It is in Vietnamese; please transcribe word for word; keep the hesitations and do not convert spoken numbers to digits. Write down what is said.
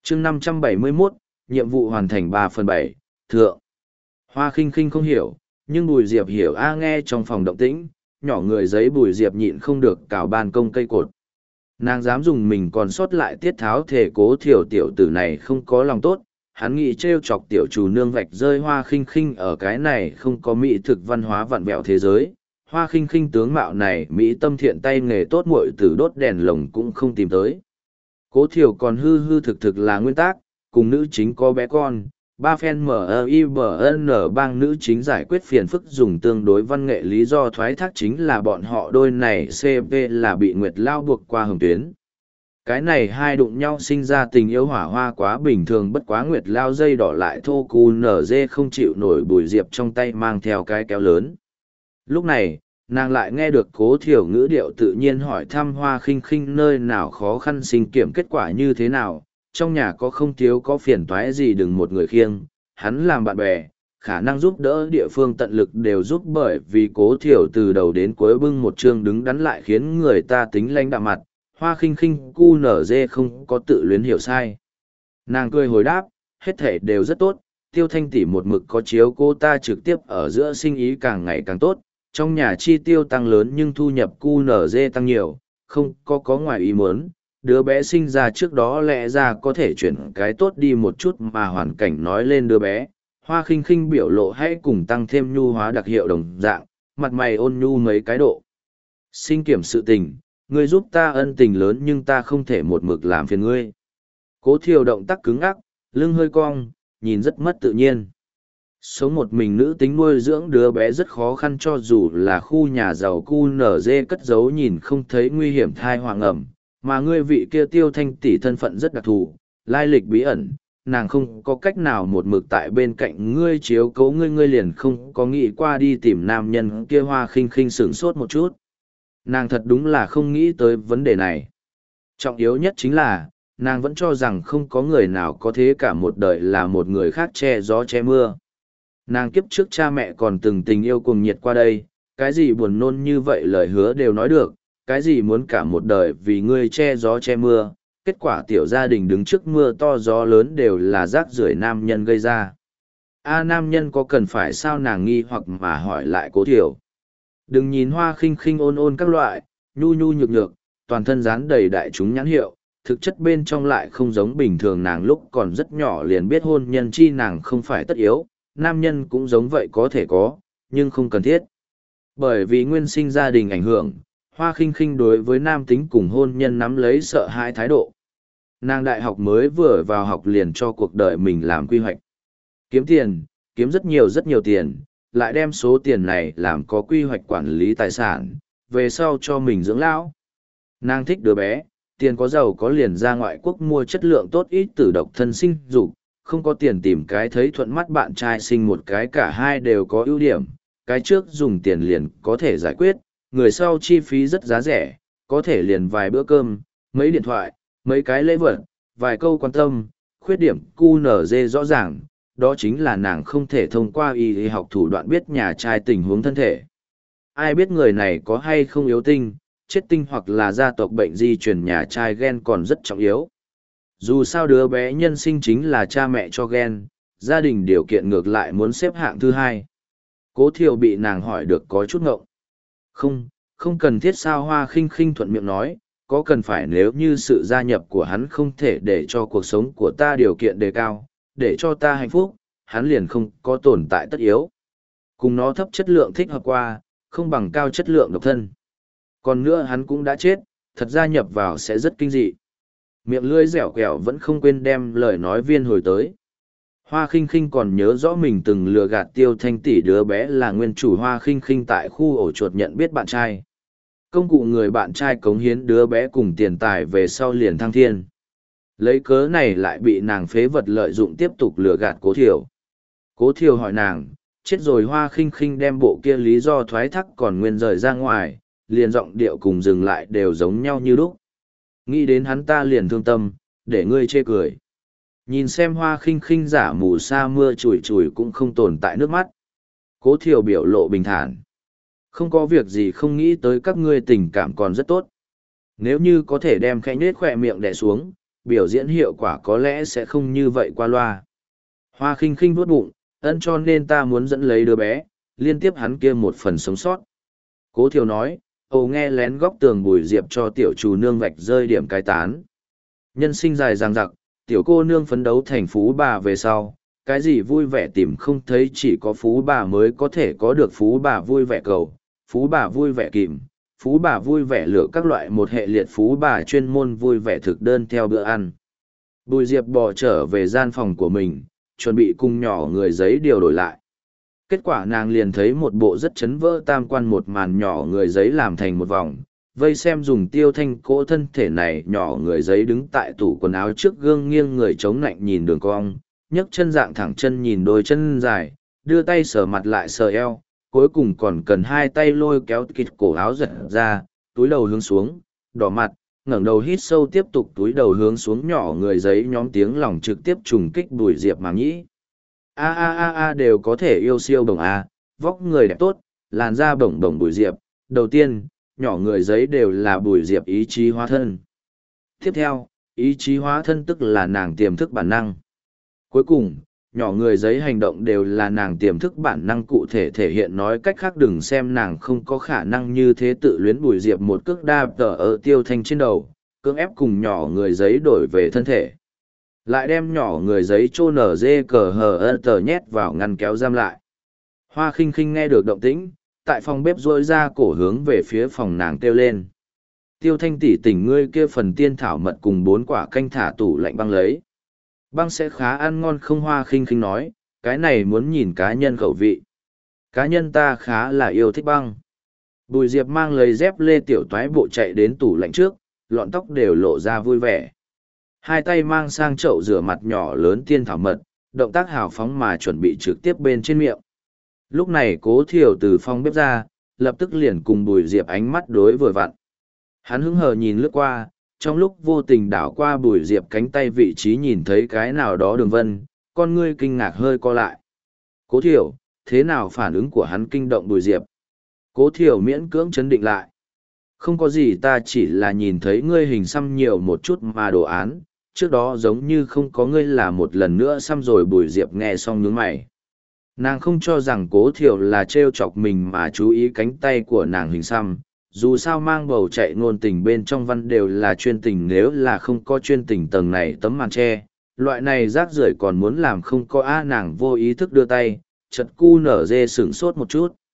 chương năm trăm bảy mươi mốt, nhiệm vụ hoàn thành ba phần bảy, thượng. Hoa khinh khinh không hiểu, nhưng Bùi Diệp hiểu a nghe trong phòng động tĩnh, nhỏ người giấy Bùi Diệp nhịn không được cào ban công cây cột. Nàng dám dùng mình còn sót lại tiết tháo thể cố thiểu tiểu tử này không có lòng tốt, hắn nghĩ trêu chọc tiểu chủ nương vạch rơi Hoa khinh khinh ở cái này không có mỹ thực văn hóa vặn vẹo thế giới. Hoa khinh khinh tướng mạo này mỹ tâm thiện tay nghề tốt muội tử đốt đèn lồng cũng không tìm tới. Cố thiểu còn hư hư thực thực là nguyên tắc, cùng nữ chính có bé con, ba phen em i bê en bang nữ chính giải quyết phiền phức dùng tương đối văn nghệ lý do thoái thác chính là bọn họ đôi này xê pê là bị Nguyệt Lao buộc qua hồng tuyến. Cái này hai đụng nhau sinh ra tình yêu hỏa hoa quá bình thường, bất quá Nguyệt Lao dây đỏ lại thô cu nở dê không chịu nổi Bùi Diệp trong tay mang theo cái kéo lớn. Lúc này, nàng lại nghe được Cố Thiểu ngữ điệu tự nhiên hỏi thăm Hoa khinh khinh nơi nào khó khăn sinh kiểm kết quả như thế nào, trong nhà có không thiếu có phiền toái gì đừng một người khiêng, hắn làm bạn bè, khả năng giúp đỡ địa phương tận lực đều giúp, bởi vì Cố Thiểu từ đầu đến cuối bưng một chương đứng đắn lại khiến người ta tính lãnh đạm mặt. Hoa khinh khinh cu nở dê không có tự luyến hiểu sai. Nàng cười hồi đáp, hết thể đều rất tốt, Tiêu Thanh tỷ một mực có chiếu cô ta trực tiếp ở giữa sinh ý càng ngày càng tốt, trong nhà chi tiêu tăng lớn nhưng thu nhập cu nở dê tăng nhiều, không có có ngoài ý muốn. Đứa bé sinh ra trước đó lẽ ra có thể chuyển cái tốt đi một chút mà hoàn cảnh nói lên đứa bé. Hoa khinh khinh biểu lộ hãy cùng tăng thêm nhu hóa đặc hiệu đồng dạng, mặt mày ôn nhu mấy cái độ. Sinh kiểm sự tình, ngươi giúp ta ân tình lớn nhưng ta không thể một mực làm phiền ngươi. Cố Thiều động tác cứng ắc, lưng hơi cong, nhìn rất mất tự nhiên. Sống một mình nữ tính nuôi dưỡng đứa bé rất khó khăn, cho dù là khu nhà giàu cu nở dê cất giấu nhìn không thấy nguy hiểm thai hoàng ẩm, mà ngươi vị kia Tiêu Thanh tỷ thân phận rất đặc thù, lai lịch bí ẩn, nàng không có cách nào một mực tại bên cạnh ngươi chiếu cố ngươi, ngươi liền không có nghĩ qua đi tìm nam nhân kia. Hoa khinh khinh sửng sốt một chút. Nàng thật đúng là không nghĩ tới vấn đề này. Trọng yếu nhất chính là, nàng vẫn cho rằng không có người nào có thế cả một đời là một người khác che gió che mưa. Nàng kiếp trước cha mẹ còn từng tình yêu cuồng nhiệt qua đây, cái gì buồn nôn như vậy lời hứa đều nói được, cái gì muốn cả một đời vì ngươi che gió che mưa, kết quả tiểu gia đình đứng trước mưa to gió lớn đều là rác rưởi nam nhân gây ra. A nam nhân có cần phải sao, nàng nghi hoặc mà hỏi lại Cố Thiểu. Đừng nhìn Hoa khinh khinh ôn ôn các loại, nhu nhu nhược nhược, toàn thân dán đầy đại chúng nhãn hiệu, thực chất bên trong lại không giống bình thường. Nàng lúc còn rất nhỏ liền biết hôn nhân chi nàng không phải tất yếu, nam nhân cũng giống vậy có thể có, nhưng không cần thiết. Bởi vì nguyên sinh gia đình ảnh hưởng, Hoa khinh khinh đối với nam tính cùng hôn nhân nắm lấy sợ hãi thái độ. Nàng đại học mới vừa vào học liền cho cuộc đời mình làm quy hoạch. Kiếm tiền, kiếm rất nhiều rất nhiều tiền, lại đem số tiền này làm có quy hoạch quản lý tài sản, về sau cho mình dưỡng lão. Nàng thích đứa bé, tiền có giàu có liền ra ngoại quốc mua chất lượng tốt ít tử độc thân sinh dục, không có tiền tìm cái thấy thuận mắt bạn trai sinh một cái, cả hai đều có ưu điểm, cái trước dùng tiền liền có thể giải quyết, người sau chi phí rất giá rẻ, có thể liền vài bữa cơm, mấy điện thoại, mấy cái lễ vật, vài câu quan tâm. Khuyết điểm cu nở dê rõ ràng, đó chính là nàng không thể thông qua y y học thủ đoạn biết nhà trai tình huống thân thể. Ai biết người này có hay không yếu tinh, chết tinh hoặc là gia tộc bệnh di truyền nhà trai gen còn rất trọng yếu. Dù sao đứa bé nhân sinh chính là cha mẹ cho gen, gia đình điều kiện ngược lại muốn xếp hạng thứ hai. Cố Thiều bị nàng hỏi được có chút ngộng. Không, không cần thiết sao, Hoa khinh khinh thuận miệng nói, có cần phải nếu như sự gia nhập của hắn không thể để cho cuộc sống của ta điều kiện đề cao, để cho ta hạnh phúc, hắn liền không có tồn tại tất yếu. Cùng nó thấp chất lượng thích hợp qua, không bằng cao chất lượng độc thân. Còn nữa hắn cũng đã chết, thật gia nhập vào sẽ rất kinh dị. Miệng lưỡi dẻo kẹo vẫn không quên đem lời nói viên hồi tới. Hoa khinh khinh còn nhớ rõ mình từng lừa gạt Tiêu Thanh tỷ đứa bé là nguyên chủ Hoa khinh khinh tại khu ổ chuột nhận biết bạn trai. Công cụ người bạn trai cống hiến đứa bé cùng tiền tài về sau liền thăng thiên. Lấy cớ này lại bị nàng phế vật lợi dụng tiếp tục lừa gạt Cố Thiều. Cố Thiều hỏi nàng, chết rồi. Hoa khinh khinh đem bộ kia lý do thoái thác còn nguyên rời ra ngoài, liền giọng điệu cùng dừng lại đều giống nhau như lúc. Nghĩ đến hắn ta liền thương tâm, để ngươi chê cười. Nhìn xem Hoa khinh khinh giả mù sa mưa chùi chùi cũng không tồn tại nước mắt. Cố Thiều biểu lộ bình thản. Không có việc gì, không nghĩ tới các ngươi tình cảm còn rất tốt. Nếu như có thể đem khẽ nết khỏe miệng đè xuống, biểu diễn hiệu quả có lẽ sẽ không như vậy qua loa. Hoa khinh khinh vuốt bụng, ân cho nên ta muốn dẫn lấy đứa bé, liên tiếp hắn kia một phần sống sót. Cố Thiều nói, ồ nghe lén góc tường Bùi Diệp cho tiểu chủ nương vạch rơi điểm cái tán. Nhân sinh dài dằng dặc, tiểu cô nương phấn đấu thành phú bà về sau, cái gì vui vẻ tìm không thấy, chỉ có phú bà mới có thể có được phú bà vui vẻ cầu, phú bà vui vẻ kìm, phú bà vui vẻ lựa các loại một hệ liệt phú bà chuyên môn vui vẻ thực đơn theo bữa ăn. Bùi Diệp bỏ trở về gian phòng của mình, chuẩn bị cùng nhỏ người giấy điều đổi lại. Kết quả nàng liền thấy một bộ rất chấn vỡ tam quan một màn nhỏ người giấy làm thành một vòng, vây xem dùng Tiêu Thanh cỗ thân thể này nhỏ người giấy đứng tại tủ quần áo trước gương nghiêng người chống lạnh nhìn đường cong, nhấc chân dạng thẳng chân nhìn đôi chân dài, đưa tay sờ mặt lại sờ eo, cuối cùng còn cần hai tay lôi kéo kịt cổ áo giật ra, túi đầu hướng xuống, đỏ mặt, ngẩng đầu hít sâu tiếp tục túi đầu hướng xuống nhỏ người giấy nhóm tiếng lòng trực tiếp trùng kích Bùi Diệp màng nhĩ. A a a a đều có thể yêu siêu bổng A, vóc người đẹp tốt, làn da bổng bổng Bùi Diệp, đầu tiên, nhỏ người giấy đều là Bùi Diệp ý chí hóa thân. Tiếp theo, ý chí hóa thân tức là nàng tiềm thức bản năng. Cuối cùng, nhỏ người giấy hành động đều là nàng tiềm thức bản năng cụ thể thể hiện, nói cách khác đừng xem nàng không có khả năng như thế tự luyến Bùi Diệp một cước đạp tờ ở Tiêu Thanh trên đầu, cưỡng ép cùng nhỏ người giấy đổi về thân thể. Lại đem nhỏ người giấy chô nở dê cờ hờ ơ tờ nhét vào ngăn kéo giam lại. Hoa khinh khinh nghe được động tĩnh, tại phòng bếp rôi ra cổ hướng về phía phòng nàng kêu lên. Tiêu Thanh tỷ tỉnh ngươi kia phần tiên thảo mật cùng bốn quả canh thả tủ lạnh băng lấy. Băng sẽ khá ăn ngon không? Hoa khinh khinh nói, cái này muốn nhìn cá nhân khẩu vị. Cá nhân ta khá là yêu thích băng. Bùi Diệp mang lấy dép lê tiểu toái bộ chạy đến tủ lạnh trước, lọn tóc đều lộ ra vui vẻ. Hai tay mang sang chậu rửa mặt nhỏ lớn tiên thảo mật, động tác hào phóng mà chuẩn bị trực tiếp bên trên miệng. Lúc này Cố Thiều từ phòng bếp ra, lập tức liền cùng Bùi Diệp ánh mắt đối vừa vặn. Hắn hứng hờ nhìn lướt qua, trong lúc vô tình đảo qua Bùi Diệp cánh tay vị trí nhìn thấy cái nào đó đường vân, con ngươi kinh ngạc hơi co lại. Cố Thiều, thế nào phản ứng của hắn kinh động Bùi Diệp? Cố Thiều miễn cưỡng chấn định lại. Không có gì, ta chỉ là nhìn thấy ngươi hình xăm nhiều một chút mà đồ án, trước đó giống như không có ngươi là một lần nữa xăm rồi. Bùi Diệp nghe xong nhướng mày. Nàng không cho rằng Cố Thiều là trêu chọc mình mà chú ý cánh tay của nàng hình xăm, dù sao mang bầu chạy ngôn tình bên trong văn đều là chuyên tình, nếu là không có chuyên tình tầng này tấm màn tre, loại này rác rưởi còn muốn làm không có. A nàng vô ý thức đưa tay, chật cu nở dê sửng sốt một chút.